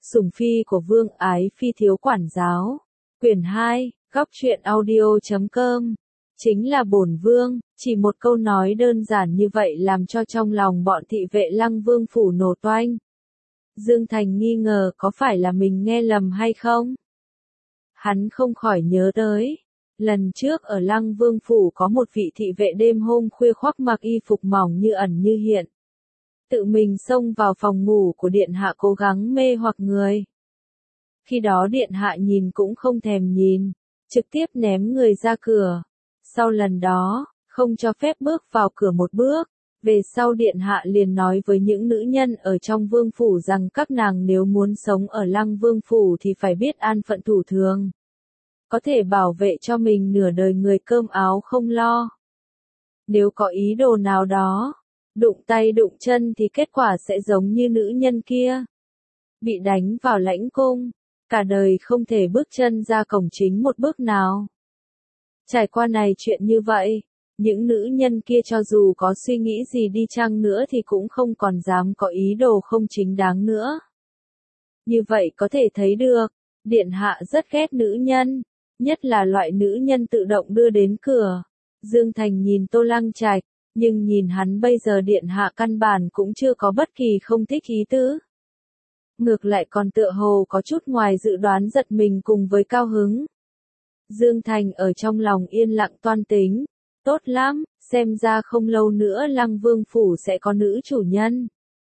Sủng phi của Vương Ái Phi thiếu quản giáo. Quyển 2, góc truyện audio.com. Chính là bổn vương, chỉ một câu nói đơn giản như vậy làm cho trong lòng bọn thị vệ Lăng Vương phủ nổ toanh. Dương Thành nghi ngờ có phải là mình nghe lầm hay không? Hắn không khỏi nhớ tới. Lần trước ở Lăng Vương phủ có một vị thị vệ đêm hôm khuya khoác mặc y phục mỏng như ẩn như hiện. Tự mình xông vào phòng ngủ của điện hạ cố gắng mê hoặc người. Khi đó điện hạ nhìn cũng không thèm nhìn, trực tiếp ném người ra cửa. Sau lần đó, không cho phép bước vào cửa một bước. Về sau điện hạ liền nói với những nữ nhân ở trong vương phủ rằng các nàng nếu muốn sống ở Lăng Vương phủ thì phải biết an phận thủ thường. Có thể bảo vệ cho mình nửa đời người cơm áo không lo. Nếu có ý đồ nào đó, đụng tay đụng chân thì kết quả sẽ giống như nữ nhân kia. Bị đánh vào lãnh cung, cả đời không thể bước chân ra cổng chính một bước nào. Trải qua này chuyện như vậy, những nữ nhân kia cho dù có suy nghĩ gì đi chăng nữa thì cũng không còn dám có ý đồ không chính đáng nữa. Như vậy có thể thấy được, điện hạ rất ghét nữ nhân, nhất là loại nữ nhân tự động đưa đến cửa. Dương Thành nhìn Tô Lăng Trạch, nhưng nhìn hắn bây giờ điện hạ căn bản cũng chưa có bất kỳ không thích ý tứ. Ngược lại còn tựa hồ có chút ngoài dự đoán giật mình cùng với cao hứng. Dương Thành ở trong lòng yên lặng toan tính. Tốt lắm, xem ra không lâu nữa Lăng Vương phủ sẽ có nữ chủ nhân.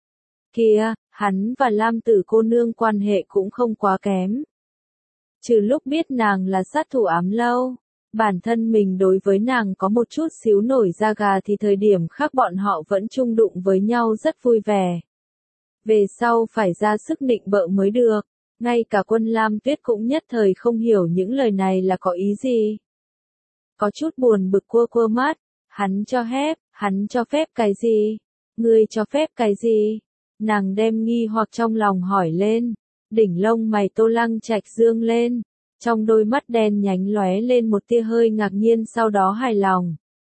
Kìa, hắn và Lam Tử cô nương quan hệ cũng không quá kém. Trừ lúc biết nàng là sát thủ ám lâu, bản thân mình đối với nàng có một chút xíu nổi da gà thì thời điểm khác bọn họ vẫn chung đụng với nhau rất vui vẻ. Về sau phải ra sức nịnh bợ mới được, ngay cả Quân Lam Tuyết cũng nhất thời không hiểu những lời này là có ý gì. Có chút buồn bực cua mắt, hắn cho phép cái gì? Ngươi cho phép cái gì? Nàng đem nghi hoặc trong lòng hỏi lên, đỉnh lông mày Tô Lăng Trạch dương lên, trong đôi mắt đen nhánh lóe lên một tia hơi ngạc nhiên sau đó hài lòng.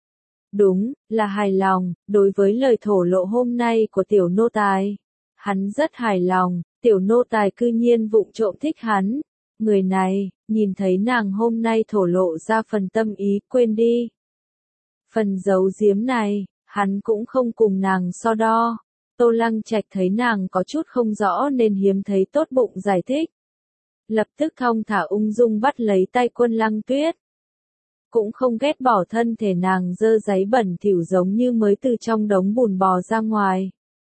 Đúng, là hài lòng, đối với lời thổ lộ hôm nay của tiểu nô tài. Hắn rất hài lòng, tiểu nô tài cư nhiên vụng trộm thích hắn. Người này, nhìn thấy nàng hôm nay thổ lộ ra phần tâm ý, quên đi. Phần giấu giếm này, hắn cũng không cùng nàng so đo. Tô Lăng Trạch thấy nàng có chút không rõ nên hiếm thấy tốt bụng giải thích. Lập tức thong thả ung dung bắt lấy tay Quân Lăng Tuyết. Cũng không ghét bỏ thân thể nàng dơ giấy bẩn thỉu giống như mới từ trong đống bùn bò ra ngoài.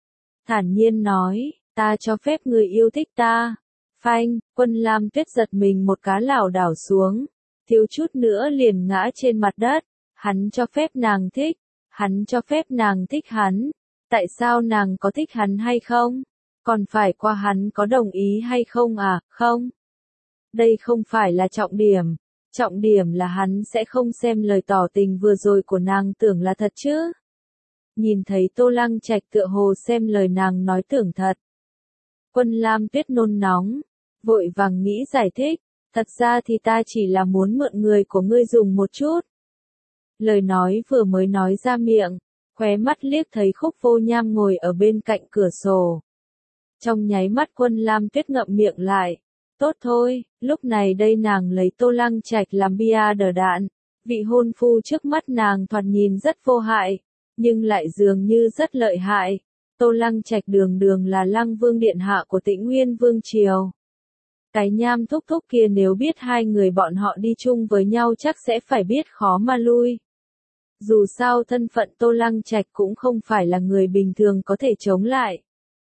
Thản nhiên nói, ta cho phép người yêu thích ta. Phanh, Quân Lam Tuyết giật mình một cái lảo đảo xuống, thiếu chút nữa liền ngã trên mặt đất. Hắn cho phép nàng thích, hắn cho phép nàng thích hắn. Tại sao nàng có thích hắn hay không? Còn phải qua hắn có đồng ý hay không à? Không. Đây không phải là trọng điểm là hắn sẽ không xem lời tỏ tình vừa rồi của nàng tưởng là thật chứ. Nhìn thấy Tô Lăng Trạch tựa hồ xem lời nàng nói tưởng thật. Quân Lam Tuyết nôn nóng, vội vàng nghĩ giải thích, thật ra thì ta chỉ là muốn mượn người của ngươi dùng một chút. Lời nói vừa mới nói ra miệng, khóe mắt liếc thấy Khúc Vô Nham ngồi ở bên cạnh cửa sổ. Trong nháy mắt Quân Lam Tuyết ngậm miệng lại. Tốt thôi, lúc này đây nàng lấy Tô Lăng Trạch làm bia đỡ đạn. Vị hôn phu trước mắt nàng thoạt nhìn rất vô hại, nhưng lại dường như rất lợi hại. Tô Lăng Trạch đường đường là Lăng Vương điện hạ của Tĩnh Nguyên Vương triều. Cái nham thúc thúc kia nếu biết hai người bọn họ đi chung với nhau chắc sẽ phải biết khó mà lui. Dù sao thân phận Tô Lăng Trạch cũng không phải là người bình thường có thể chống lại.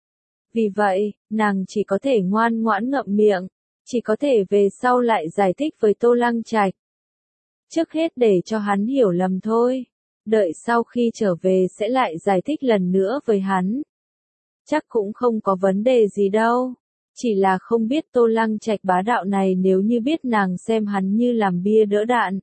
Vì vậy, nàng chỉ có thể ngoan ngoãn ngậm miệng, chỉ có thể về sau lại giải thích với Tô Lăng Trạch. Trước hết để cho hắn hiểu lầm thôi, đợi sau khi trở về sẽ lại giải thích lần nữa với hắn. Chắc cũng không có vấn đề gì đâu, chỉ là không biết Tô Lăng Trạch bá đạo này nếu như biết nàng xem hắn như làm bia đỡ đạn.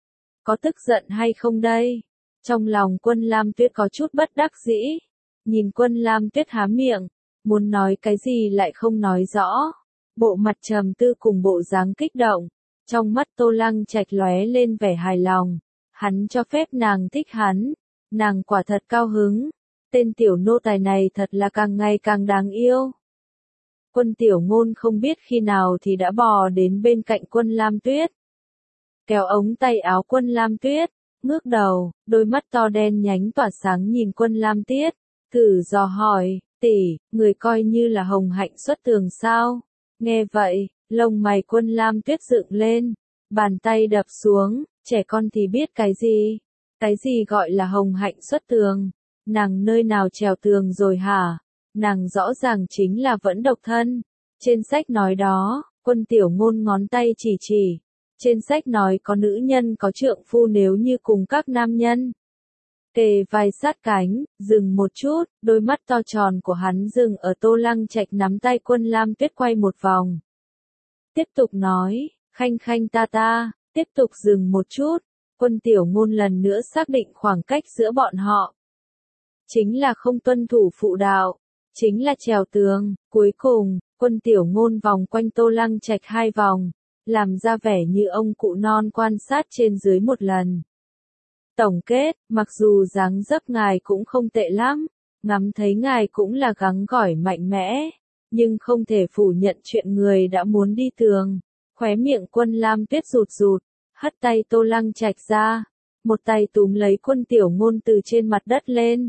Có tức giận hay không đây? Trong lòng Quân Lam Tuyết có chút bất đắc dĩ. Nhìn Quân Lam Tuyết há miệng, muốn nói cái gì lại không nói rõ. Bộ mặt trầm tư cùng bộ dáng kích động. Trong mắt Tô Lăng Trạch lóe lên vẻ hài lòng. Hắn cho phép nàng thích hắn. Nàng quả thật cao hứng. Tên tiểu nô tài này thật là càng ngày càng đáng yêu. Quân Tiểu Ngôn không biết khi nào thì đã bò đến bên cạnh Quân Lam Tuyết. Kéo ống tay áo Quân Lam Tuyết, ngước đầu, đôi mắt to đen nhánh tỏa sáng nhìn Quân Lam Tuyết, thử dò hỏi, tỷ, người coi như là hồng hạnh xuất tường sao? Nghe vậy, lông mày Quân Lam Tuyết dựng lên, bàn tay đập xuống, trẻ con thì biết cái gì? Cái gì gọi là hồng hạnh xuất tường? Nàng nơi nào trèo tường rồi hả? Nàng rõ ràng chính là vẫn độc thân. Trên sách nói đó, Quân Tiểu Ngôn ngón tay chỉ. Trên sách nói có nữ nhân có trượng phu nếu như cùng các nam nhân kề vai sát cánh, dừng một chút, đôi mắt to tròn của hắn dừng ở Tô Lăng Trạch nắm tay Quân Lam Tuyết quay một vòng. Tiếp tục nói, khanh khanh ta, tiếp tục dừng một chút, Quân Tiểu Ngôn lần nữa xác định khoảng cách giữa bọn họ. Chính là không tuân thủ phụ đạo, chính là trèo tường, cuối cùng, Quân Tiểu Ngôn vòng quanh Tô Lăng Trạch 2 vòng, làm ra vẻ như ông cụ non quan sát trên dưới một lần. Tổng kết, mặc dù dáng dấp ngài cũng không tệ lắm, ngắm thấy ngài cũng là gắng gỏi mạnh mẽ, nhưng không thể phủ nhận chuyện người đã muốn đi tường. Khóe miệng Quân Lam Tuyết rụt, hất tay Tô Lăng Trạch ra, một tay túm lấy Quân Tiểu Ngôn từ trên mặt đất lên.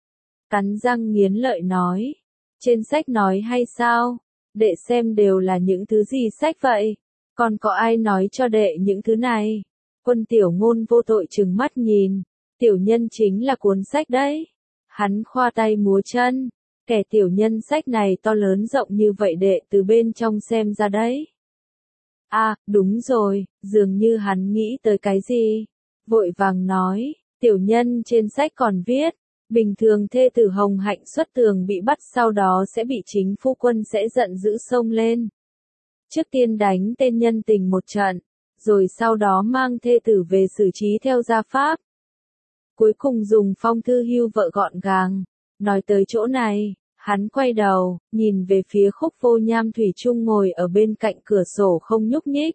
Cắn răng nghiến lợi nói, trên sách nói hay sao? Đệ xem đều là những thứ gì sách vậy? Còn có ai nói cho đệ những thứ này? Quân Tiểu Ngôn vô tội trừng mắt nhìn, tiểu nhân chính là cuốn sách đấy. Hắn khoa tay múa chân, kẻ tiểu nhân sách này to lớn rộng như vậy đệ từ bên trong xem ra đấy. À, đúng rồi, dường như hắn nghĩ tới cái gì. Vội vàng nói, tiểu nhân trên sách còn viết, bình thường thê tử hồng hạnh xuất tường bị bắt sau đó sẽ bị chính phu quân sẽ giận dữ xông lên. Trước tiên đánh tên nhân tình một trận, rồi sau đó mang thê tử về xử trí theo gia pháp. Cuối cùng dùng phong thư hưu vợ gọn gàng. Nói tới chỗ này, hắn quay đầu, nhìn về phía Khúc Vô Nham thủy chung ngồi ở bên cạnh cửa sổ không nhúc nhích.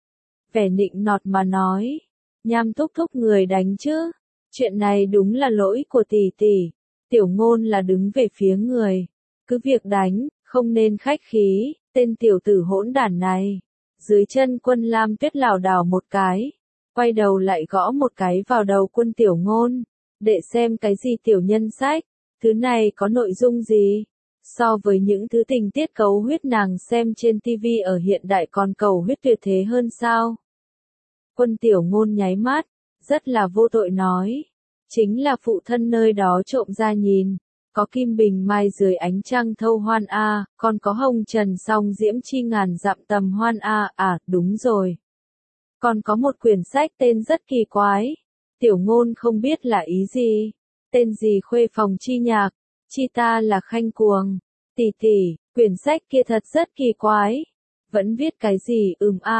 Vẻ nịnh nọt mà nói, Nham thúc thúc người đánh chứ, chuyện này đúng là lỗi của tỷ tỷ, Tiểu Ngôn là đứng về phía người, cứ việc đánh, không nên khách khí, tên tiểu tử hỗn đản này. Dưới chân Quân Lam Tuyết lảo đảo một cái, quay đầu lại gõ một cái vào đầu Quân Tiểu Ngôn, để xem cái gì tiểu nhân sách, thứ này có nội dung gì, so với những thứ tình tiết cấu huyết nàng xem trên TV ở hiện đại còn cầu huyết tuyệt thế hơn sao. Quân Tiểu Ngôn nháy mắt, rất là vô tội nói, chính là phụ thân nơi đó trộm ra nhìn. Có kim bình mai dưới ánh trăng thâu hoan a, còn có hồng trần song diễm chi ngàn dặm tầm hoan a, à, đúng rồi. Còn có một quyển sách tên rất kỳ quái, Tiểu Ngôn không biết là ý gì, tên gì khuê phòng chi nhạc, chi ta là khanh cuồng, tỷ tỷ, quyển sách kia thật rất kỳ quái, vẫn viết cái gì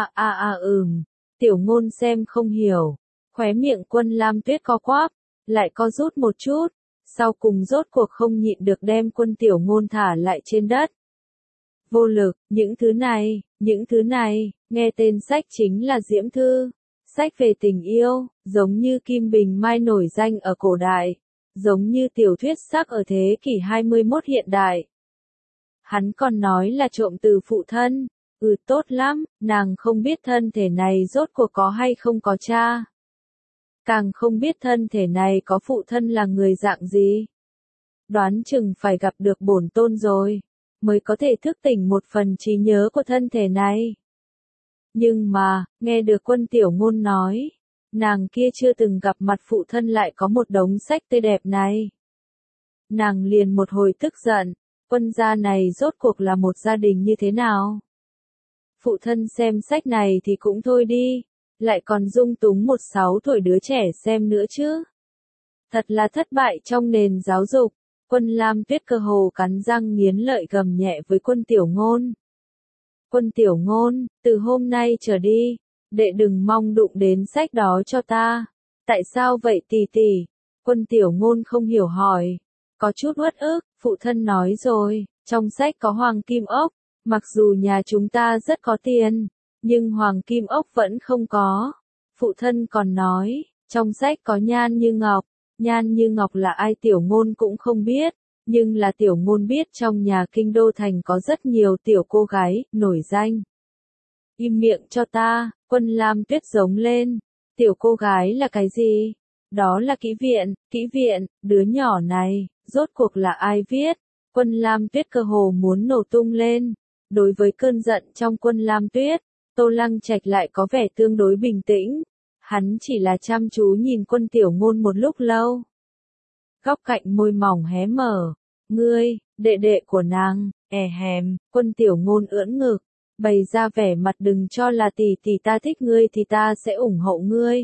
Tiểu Ngôn xem không hiểu, khóe miệng Quân Lam Tuyết co quắp, lại co rút một chút. Sau cùng rốt cuộc không nhịn được đem Quân Tiểu Ngôn thả lại trên đất. Vô lực, những thứ này, nghe tên sách chính là Diễm Thư, sách về tình yêu, giống như Kim Bình Mai nổi danh ở cổ đại, giống như tiểu thuyết sắc ở thế kỷ 21 hiện đại. Hắn còn nói là trộm từ phụ thân, tốt lắm, nàng không biết thân thể này rốt cuộc có hay không có cha. Càng không biết thân thể này có phụ thân là người dạng gì. Đoán chừng phải gặp được bổn tôn rồi, mới có thể thức tỉnh một phần trí nhớ của thân thể này. Nhưng mà, nghe được Quân Tiểu Ngôn nói, nàng kia chưa từng gặp mặt phụ thân lại có một đống sách tươi đẹp này. Nàng liền một hồi tức giận, Quân gia này rốt cuộc là một gia đình như thế nào? Phụ thân xem sách này thì cũng thôi đi. Lại còn dung túng một 6 tuổi đứa trẻ xem nữa chứ. Thật là thất bại trong nền giáo dục. Quân Lam Tuyết cơ hồ cắn răng nghiến lợi gầm nhẹ với Quân Tiểu Ngôn. Quân Tiểu Ngôn, từ hôm nay trở đi, đệ đừng mong đụng đến sách đó cho ta. Tại sao vậy tỷ tỷ? Quân Tiểu Ngôn không hiểu hỏi. Có chút uất ức, phụ thân nói rồi, trong sách có hoàng kim ốc, mặc dù nhà chúng ta rất có tiền. Nhưng hoàng kim ốc vẫn không có. Phụ thân còn nói, trong sách có Nhan Như Ngọc. Nhan Như Ngọc là ai Tiểu Ngôn cũng không biết. Nhưng là Tiểu Ngôn biết trong nhà kinh đô thành có rất nhiều tiểu cô gái, nổi danh. Im miệng cho ta, Quân Lam Tuyết giống lên. Tiểu cô gái là cái gì? Đó là kỹ viện, đứa nhỏ này, rốt cuộc là ai viết? Quân Lam Tuyết cơ hồ muốn nổ tung lên. Đối với cơn giận trong Quân Lam Tuyết, Tô Lăng Trạch lại có vẻ tương đối bình tĩnh. Hắn chỉ là chăm chú nhìn Quân Tiểu Ngôn một lúc lâu. Góc cạnh môi mỏng hé mở. Ngươi, đệ đệ của nàng, hèm, Quân Tiểu Ngôn ưỡn ngực, bày ra vẻ mặt đừng cho là tỷ tỷ ta thích ngươi thì ta sẽ ủng hộ ngươi.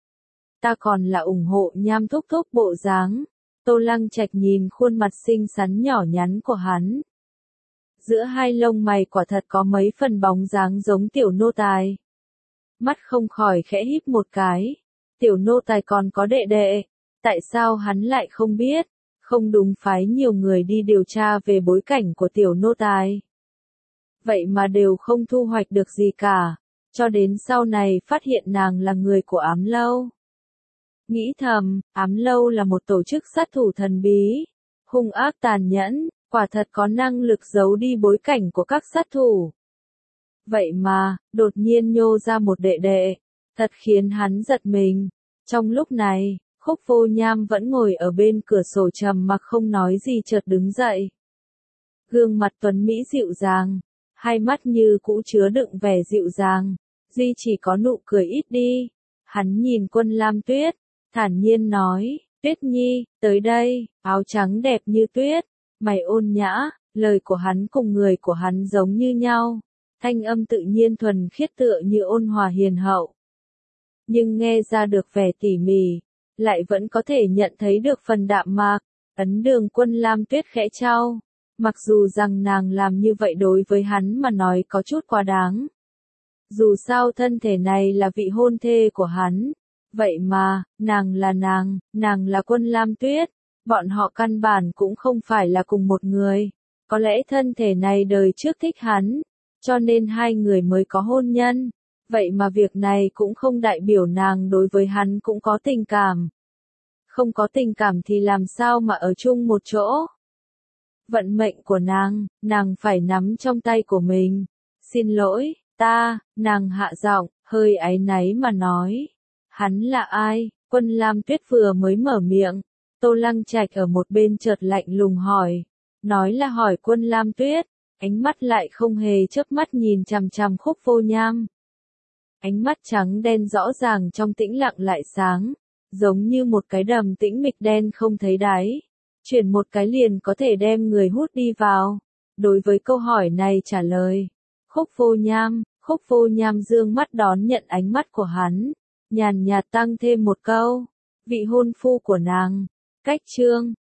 Ta còn là ủng hộ Nham thúc thúc bộ dáng. Tô Lăng Trạch nhìn khuôn mặt xinh xắn nhỏ nhắn của hắn. Giữa hai lông mày quả thật có mấy phần bóng dáng giống tiểu nô tài. Mắt không khỏi khẽ híp một cái. Tiểu nô tài còn có đệ đệ. Tại sao hắn lại không biết? Không đúng, phái nhiều người đi điều tra về bối cảnh của tiểu nô tài. Vậy mà đều không thu hoạch được gì cả. Cho đến sau này phát hiện nàng là người của Ám Lâu. Nghĩ thầm, Ám Lâu là một tổ chức sát thủ thần bí, hung ác tàn nhẫn, quả thật có năng lực giấu đi bối cảnh của các sát thủ. Vậy mà, đột nhiên nhô ra một đệ đệ, thật khiến hắn giật mình. Trong lúc này, Khúc Vô Nham vẫn ngồi ở bên cửa sổ trầm mặc không nói gì chợt đứng dậy. Gương mặt tuấn mỹ dịu dàng, hai mắt như cũ chứa đựng vẻ dịu dàng, duy chỉ có nụ cười ít đi. Hắn nhìn Quân Lam Tuyết, thản nhiên nói, Tuyết Nhi, tới đây, áo trắng đẹp như tuyết, mày ôn nhã, lời của hắn cùng người của hắn giống như nhau, thanh âm tự nhiên thuần khiết tựa như ôn hòa hiền hậu. Nhưng nghe ra được vẻ tỉ mỉ, lại vẫn có thể nhận thấy được phần đạm mạc, ấn đường Quân Lam Tuyết khẽ trao, mặc dù rằng nàng làm như vậy đối với hắn mà nói có chút quá đáng. Dù sao thân thể này là vị hôn thê của hắn. Vậy mà, nàng là Quân Lam Tuyết, bọn họ căn bản cũng không phải là cùng một người. Có lẽ thân thể này đời trước thích hắn, cho nên hai người mới có hôn nhân. Vậy mà việc này cũng không đại biểu nàng đối với hắn cũng có tình cảm. Không có tình cảm thì làm sao mà ở chung một chỗ? Vận mệnh của nàng phải nắm trong tay của mình. Xin lỗi, nàng hạ giọng, hơi áy náy mà nói. Hắn là ai? Quân Lam Tuyết vừa mới mở miệng, Tô Lăng Trạch ở một bên chợt lạnh lùng hỏi. Nói là hỏi Quân Lam Tuyết, ánh mắt lại không hề chớp mắt nhìn chằm chằm Khúc Vô Nham. Ánh mắt trắng đen rõ ràng trong tĩnh lặng lại sáng, giống như một cái đầm tĩnh mịch đen không thấy đáy. Chuyển một cái liền có thể đem người hút đi vào. Đối với câu hỏi này trả lời, Khúc Vô Nham dương mắt đón nhận ánh mắt của hắn. Nhàn nhạt tăng thêm một câu, vị hôn phu của nàng, cách chương